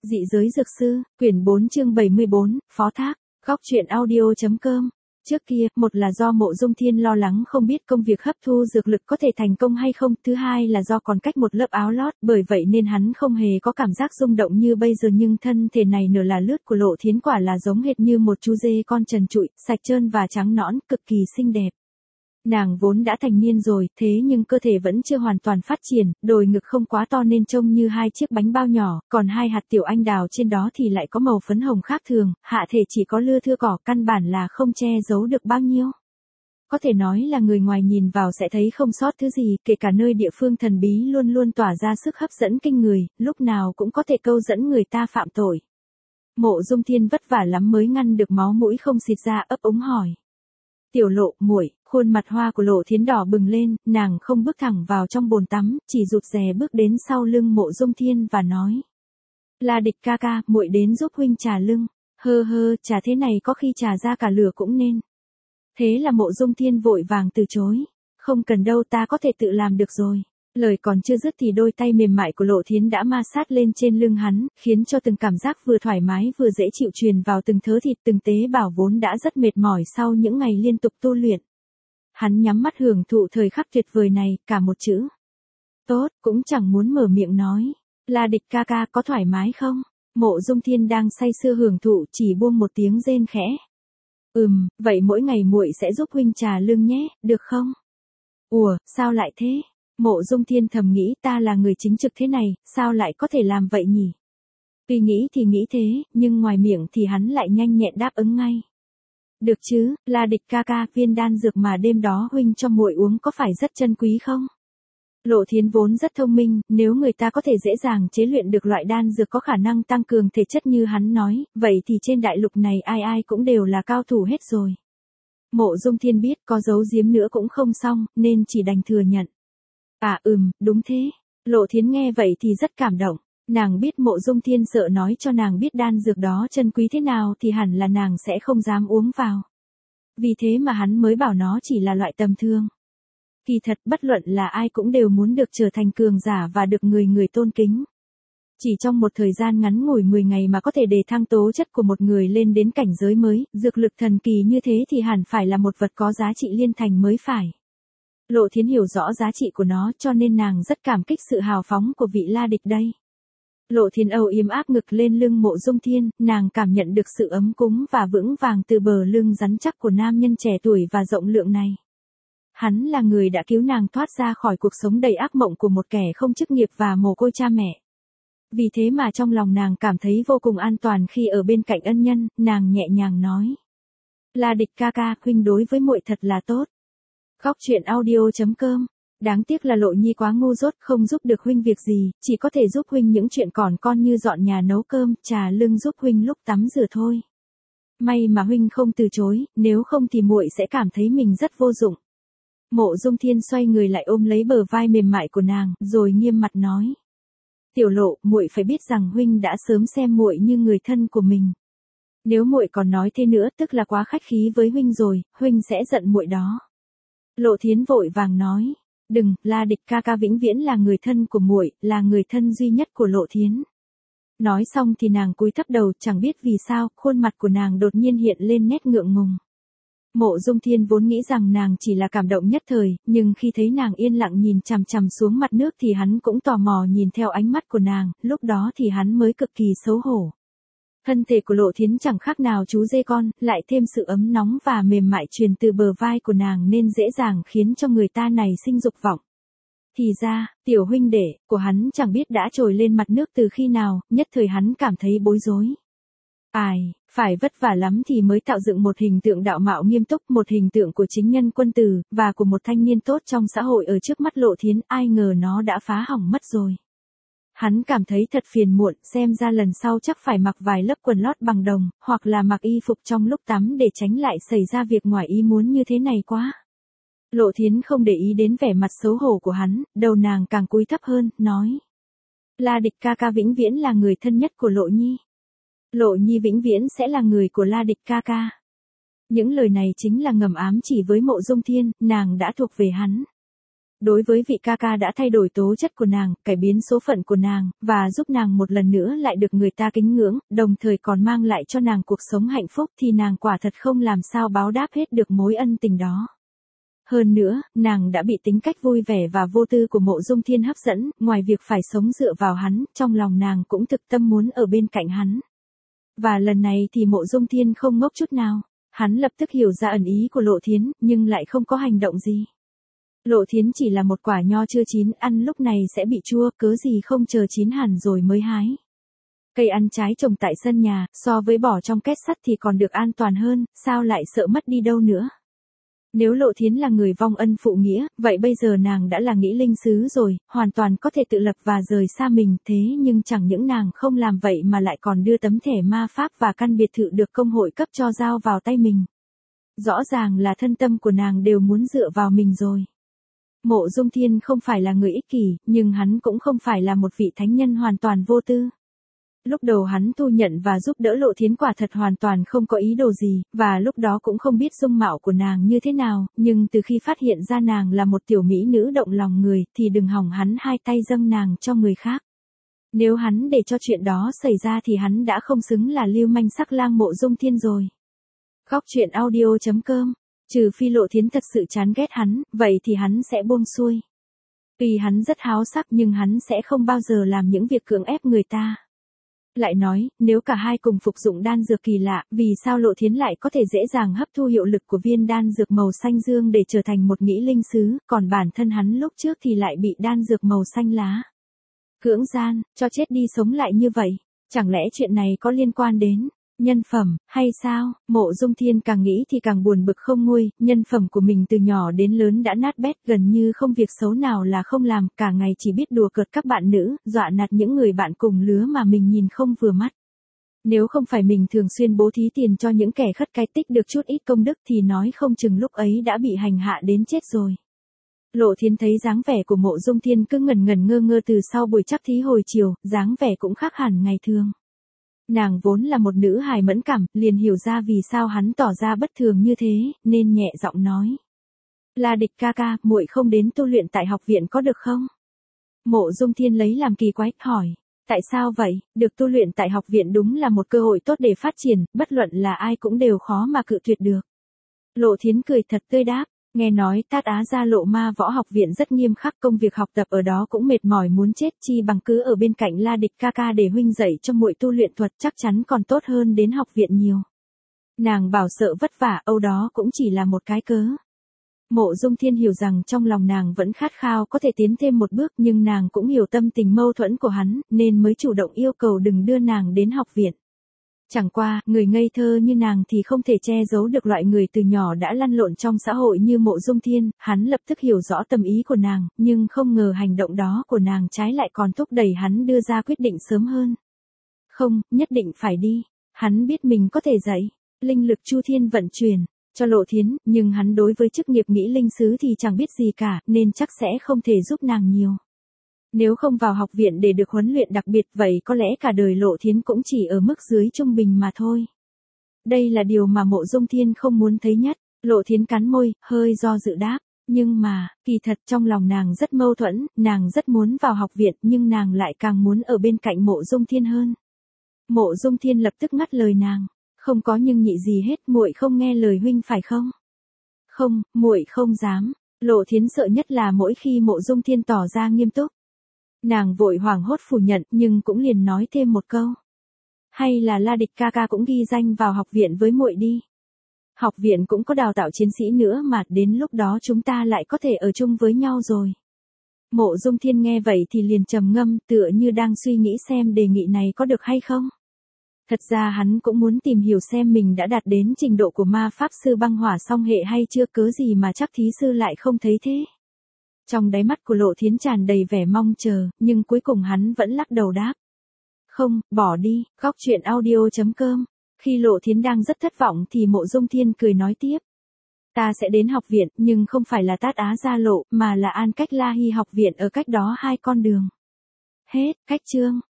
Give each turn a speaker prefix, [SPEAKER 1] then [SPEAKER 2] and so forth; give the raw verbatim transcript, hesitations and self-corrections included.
[SPEAKER 1] Dị giới dược sư, quyển bốn chương bảy mươi bốn, phó thác, góc truyện audio.com. Trước kia, một là do Mộ Dung Thiên lo lắng không biết công việc hấp thu dược lực có thể thành công hay không, thứ hai là do còn cách một lớp áo lót, bởi vậy nên hắn không hề có cảm giác rung động như bây giờ, nhưng thân thể này nửa là lướt của Lộ Thiến quả là giống hệt như một chú dê con trần trụi, sạch trơn và trắng nõn, cực kỳ xinh đẹp. Nàng vốn đã thành niên rồi, thế nhưng cơ thể vẫn chưa hoàn toàn phát triển, đồi ngực không quá to nên trông như hai chiếc bánh bao nhỏ, còn hai hạt tiểu anh đào trên đó thì lại có màu phấn hồng khác thường, hạ thể chỉ có lưa thưa cỏ, căn bản là không che giấu được bao nhiêu. Có thể nói là người ngoài nhìn vào sẽ thấy không sót thứ gì, kể cả nơi địa phương thần bí luôn luôn tỏa ra sức hấp dẫn kinh người, lúc nào cũng có thể câu dẫn người ta phạm tội. Mộ Dung Thiên vất vả lắm mới ngăn được máu mũi không xịt ra, ấp úng hỏi. Tiểu Lộ, muội. Khuôn mặt hoa của Lộ Thiến đỏ bừng lên, nàng không bước thẳng vào trong bồn tắm, chỉ rụt rè bước đến sau lưng Mộ Dung Thiên và nói. La Địch ca ca, muội đến giúp huynh trà lưng. Hơ hơ, trà thế này có khi trà ra cả lửa cũng nên. Thế là Mộ Dung Thiên vội vàng từ chối. Không cần đâu, ta có thể tự làm được rồi. Lời còn chưa dứt thì đôi tay mềm mại của Lộ Thiến đã ma sát lên trên lưng hắn, khiến cho từng cảm giác vừa thoải mái vừa dễ chịu truyền vào từng thớ thịt, từng tế bào vốn đã rất mệt mỏi sau những ngày liên tục tu luyện. Hắn nhắm mắt hưởng thụ thời khắc tuyệt vời này, cả một chữ. Tốt, cũng chẳng muốn mở miệng nói. La Địch ca ca, có thoải mái không? Mộ Dung Thiên đang say sưa hưởng thụ chỉ buông một tiếng rên khẽ. Ừm, vậy mỗi ngày muội sẽ giúp huynh trà lưng nhé, được không? Ủa, sao lại thế? Mộ Dung Thiên thầm nghĩ, ta là người chính trực thế này, sao lại có thể làm vậy nhỉ? Tuy nghĩ thì nghĩ thế, nhưng ngoài miệng thì hắn lại nhanh nhẹn đáp ứng ngay. Được chứ, La Địch ca ca, viên đan dược mà đêm đó huynh cho muội uống có phải rất chân quý không? Lộ Thiến vốn rất thông minh, nếu người ta có thể dễ dàng chế luyện được loại đan dược có khả năng tăng cường thể chất như hắn nói, vậy thì trên đại lục này ai ai cũng đều là cao thủ hết rồi. Mộ Dung Thiên biết có giấu giếm nữa cũng không xong, nên chỉ đành thừa nhận. À ừm, đúng thế. Lộ Thiến nghe vậy thì rất cảm động. Nàng biết Mộ Dung Thiên sợ nói cho nàng biết đan dược đó chân quý thế nào thì hẳn là nàng sẽ không dám uống vào. Vì thế mà hắn mới bảo nó chỉ là loại tầm thường. Kỳ thật bất luận là ai cũng đều muốn được trở thành cường giả và được người người tôn kính. Chỉ trong một thời gian ngắn ngủi mười ngày mà có thể đề thăng tố chất của một người lên đến cảnh giới mới, dược lực thần kỳ như thế thì hẳn phải là một vật có giá trị liên thành mới phải. Lộ Thiến hiểu rõ giá trị của nó cho nên nàng rất cảm kích sự hào phóng của vị La Địch đây. Lộ Thiến âu yếm áp ngực lên lưng Mộ Dung Thiên, nàng cảm nhận được sự ấm cúng và vững vàng từ bờ lưng rắn chắc của nam nhân trẻ tuổi và rộng lượng này. Hắn là người đã cứu nàng thoát ra khỏi cuộc sống đầy ác mộng của một kẻ không chức nghiệp và mồ côi cha mẹ. Vì thế mà trong lòng nàng cảm thấy vô cùng an toàn khi ở bên cạnh ân nhân, nàng nhẹ nhàng nói. La Địch ca ca, huynh đối với muội thật là tốt. Góc truyện audio.com. Đáng tiếc là Lộ Nhi quá ngu dốt, không giúp được huynh việc gì, chỉ có thể giúp huynh những chuyện còn con như dọn nhà nấu cơm, trà lưng giúp huynh lúc tắm rửa thôi. May mà huynh không từ chối, nếu không thì muội sẽ cảm thấy mình rất vô dụng. Mộ Dung Thiên xoay người lại ôm lấy bờ vai mềm mại của nàng, rồi nghiêm mặt nói. Tiểu Lộ, muội phải biết rằng huynh đã sớm xem muội như người thân của mình. Nếu muội còn nói thế nữa tức là quá khách khí với huynh rồi, huynh sẽ giận muội đó. Lộ Thiến vội vàng nói. Đừng, La Địch ca ca vĩnh viễn là người thân của muội, là người thân duy nhất của Lộ Thiến. Nói xong thì nàng cúi thấp đầu, chẳng biết vì sao, khuôn mặt của nàng đột nhiên hiện lên nét ngượng ngùng. Mộ Dung Thiên vốn nghĩ rằng nàng chỉ là cảm động nhất thời, nhưng khi thấy nàng yên lặng nhìn chằm chằm xuống mặt nước thì hắn cũng tò mò nhìn theo ánh mắt của nàng, lúc đó thì hắn mới cực kỳ xấu hổ. Thân thể của Lộ Thiến chẳng khác nào chú dê con, lại thêm sự ấm nóng và mềm mại truyền từ bờ vai của nàng nên dễ dàng khiến cho người ta nảy sinh dục vọng. Thì ra, tiểu huynh đệ của hắn chẳng biết đã trồi lên mặt nước từ khi nào, nhất thời hắn cảm thấy bối rối. Ai, phải vất vả lắm thì mới tạo dựng một hình tượng đạo mạo nghiêm túc, một hình tượng của chính nhân quân tử, và của một thanh niên tốt trong xã hội ở trước mắt Lộ Thiến, ai ngờ nó đã phá hỏng mất rồi. Hắn cảm thấy thật phiền muộn, xem ra lần sau chắc phải mặc vài lớp quần lót bằng đồng, hoặc là mặc y phục trong lúc tắm để tránh lại xảy ra việc ngoài ý muốn như thế này quá. Lộ Thiến không để ý đến vẻ mặt xấu hổ của hắn, đầu nàng càng cúi thấp hơn, nói. La Địch ca ca vĩnh viễn là người thân nhất của Lộ Nhi. Lộ Nhi vĩnh viễn sẽ là người của La Địch ca ca. Những lời này chính là ngầm ám chỉ với Mộ Dung Thiên, nàng đã thuộc về hắn. đối với vị ca ca đã thay đổi tố chất của nàng, cải biến số phận của nàng, và giúp nàng một lần nữa lại được người ta kính ngưỡng, đồng thời còn mang lại cho nàng cuộc sống hạnh phúc thì nàng quả thật không làm sao báo đáp hết được mối ân tình đó. Hơn nữa, nàng đã bị tính cách vui vẻ và vô tư của Mộ Dung Thiên hấp dẫn, ngoài việc phải sống dựa vào hắn, trong lòng nàng cũng thực tâm muốn ở bên cạnh hắn. Và lần này thì Mộ Dung Thiên không ngốc chút nào, hắn lập tức hiểu ra ẩn ý của Lộ Thiến, nhưng lại không có hành động gì. Lộ Thiến chỉ là một quả nho chưa chín, ăn lúc này sẽ bị chua, cớ gì không chờ chín hẳn rồi mới hái. Cây ăn trái trồng tại sân nhà, so với bỏ trong két sắt thì còn được an toàn hơn, sao lại sợ mất đi đâu nữa. Nếu Lộ Thiến là người vong ân phụ nghĩa, vậy bây giờ nàng đã là nghĩ linh sứ rồi, hoàn toàn có thể tự lập và rời xa mình, thế nhưng chẳng những nàng không làm vậy mà lại còn đưa tấm thẻ ma pháp và căn biệt thự được công hội cấp cho giao vào tay mình. Rõ ràng là thân tâm của nàng đều muốn dựa vào mình rồi. Mộ Dung Thiên không phải là người ích kỷ, nhưng hắn cũng không phải là một vị thánh nhân hoàn toàn vô tư. Lúc đầu hắn thu nhận và giúp đỡ Lộ Thiến quả thật hoàn toàn không có ý đồ gì, và lúc đó cũng không biết dung mạo của nàng như thế nào, nhưng từ khi phát hiện ra nàng là một tiểu mỹ nữ động lòng người, thì đừng hỏng hắn hai tay dâng nàng cho người khác. Nếu hắn để cho chuyện đó xảy ra thì hắn đã không xứng là lưu manh sắc lang Mộ Dung Thiên rồi. Góc truyện audio chấm com. Trừ phi Lộ Thiến thật sự chán ghét hắn, vậy thì hắn sẽ buông xuôi. Tuy hắn rất háo sắc nhưng hắn sẽ không bao giờ làm những việc cưỡng ép người ta. Lại nói, nếu cả hai cùng phục dụng đan dược kỳ lạ, vì sao Lộ Thiến lại có thể dễ dàng hấp thu hiệu lực của viên đan dược màu xanh dương để trở thành một nghĩ linh sứ, còn bản thân hắn lúc trước thì lại bị đan dược màu xanh lá cưỡng gian, cho chết đi sống lại như vậy. Chẳng lẽ chuyện này có liên quan đến nhân phẩm, hay sao? Mộ Dung Thiên càng nghĩ thì càng buồn bực không nguôi, nhân phẩm của mình từ nhỏ đến lớn đã nát bét, gần như không việc xấu nào là không làm, cả ngày chỉ biết đùa cợt các bạn nữ, dọa nạt những người bạn cùng lứa mà mình nhìn không vừa mắt. Nếu không phải mình thường xuyên bố thí tiền cho những kẻ khất cái tích được chút ít công đức thì nói không chừng lúc ấy đã bị hành hạ đến chết rồi. Lộ Thiến thấy dáng vẻ của Mộ Dung Thiên cứ ngẩn ngẩn ngơ ngơ từ sau buổi chắc thí hồi chiều, dáng vẻ cũng khác hẳn ngày thường. Nàng vốn là một nữ hài mẫn cảm, liền hiểu ra vì sao hắn tỏ ra bất thường như thế, nên nhẹ giọng nói. La Địch ca ca, muội không đến tu luyện tại học viện có được không? Mộ Dung Thiên lấy làm kỳ quái, hỏi. Tại sao vậy? Được tu luyện tại học viện đúng là một cơ hội tốt để phát triển, bất luận là ai cũng đều khó mà cự tuyệt được. Lộ Thiến cười thật tươi đáp. Nghe nói Tát Á Gia Lộ Ma Võ Học Viện rất nghiêm khắc, công việc học tập ở đó cũng mệt mỏi muốn chết, chi bằng cứ ở bên cạnh La Địch ca ca để huynh dạy cho muội tu luyện thuật, chắc chắn còn tốt hơn đến học viện nhiều. Nàng bảo sợ vất vả, âu đó cũng chỉ là một cái cớ. Mộ Dung Thiên hiểu rằng trong lòng nàng vẫn khát khao có thể tiến thêm một bước, nhưng nàng cũng hiểu tâm tình mâu thuẫn của hắn, nên mới chủ động yêu cầu đừng đưa nàng đến học viện. Chẳng qua, người ngây thơ như nàng thì không thể che giấu được loại người từ nhỏ đã lăn lộn trong xã hội như Mộ Dung Thiên, hắn lập tức hiểu rõ tâm ý của nàng, nhưng không ngờ hành động đó của nàng trái lại còn thúc đẩy hắn đưa ra quyết định sớm hơn. Không, nhất định phải đi. Hắn biết mình có thể dạy linh lực Chu Thiên vận chuyển cho Lộ Thiến, nhưng hắn đối với chức nghiệp nghĩ linh sứ thì chẳng biết gì cả, nên chắc sẽ không thể giúp nàng nhiều. Nếu không vào học viện để được huấn luyện đặc biệt, vậy có lẽ cả đời Lộ Thiến cũng chỉ ở mức dưới trung bình mà thôi. Đây là điều mà Mộ Dung Thiên không muốn thấy nhất. Lộ Thiến cắn môi, hơi do dự đáp. Nhưng mà, kỳ thật trong lòng nàng rất mâu thuẫn, nàng rất muốn vào học viện nhưng nàng lại càng muốn ở bên cạnh Mộ Dung Thiên hơn. Mộ Dung Thiên lập tức ngắt lời nàng. Không có nhưng nhị gì hết, muội không nghe lời huynh phải không? Không, muội không dám. Lộ Thiến sợ nhất là mỗi khi Mộ Dung Thiên tỏ ra nghiêm túc. Nàng vội hoảng hốt phủ nhận, nhưng cũng liền nói thêm một câu. Hay là La Địch ca ca cũng ghi danh vào học viện với muội đi. Học viện cũng có đào tạo chiến sĩ nữa mà, đến lúc đó chúng ta lại có thể ở chung với nhau rồi. Mộ Dung Thiên nghe vậy thì liền trầm ngâm, tựa như đang suy nghĩ xem đề nghị này có được hay không. Thật ra hắn cũng muốn tìm hiểu xem mình đã đạt đến trình độ của ma pháp sư băng hỏa song hệ hay chưa, cớ gì mà chắc thí sư lại không thấy thế. Trong đáy mắt của Lộ Thiến tràn đầy vẻ mong chờ, nhưng cuối cùng hắn vẫn lắc đầu đáp. Không, bỏ đi. Góc truyện audio chấm com. Khi Lộ Thiến đang rất thất vọng thì Mộ Dung Thiên cười nói tiếp. Ta sẽ đến học viện, nhưng không phải là Tát Á Gia Lộ, mà là An Cách La Hy học viện ở cách đó hai con đường. Hết, cách chương.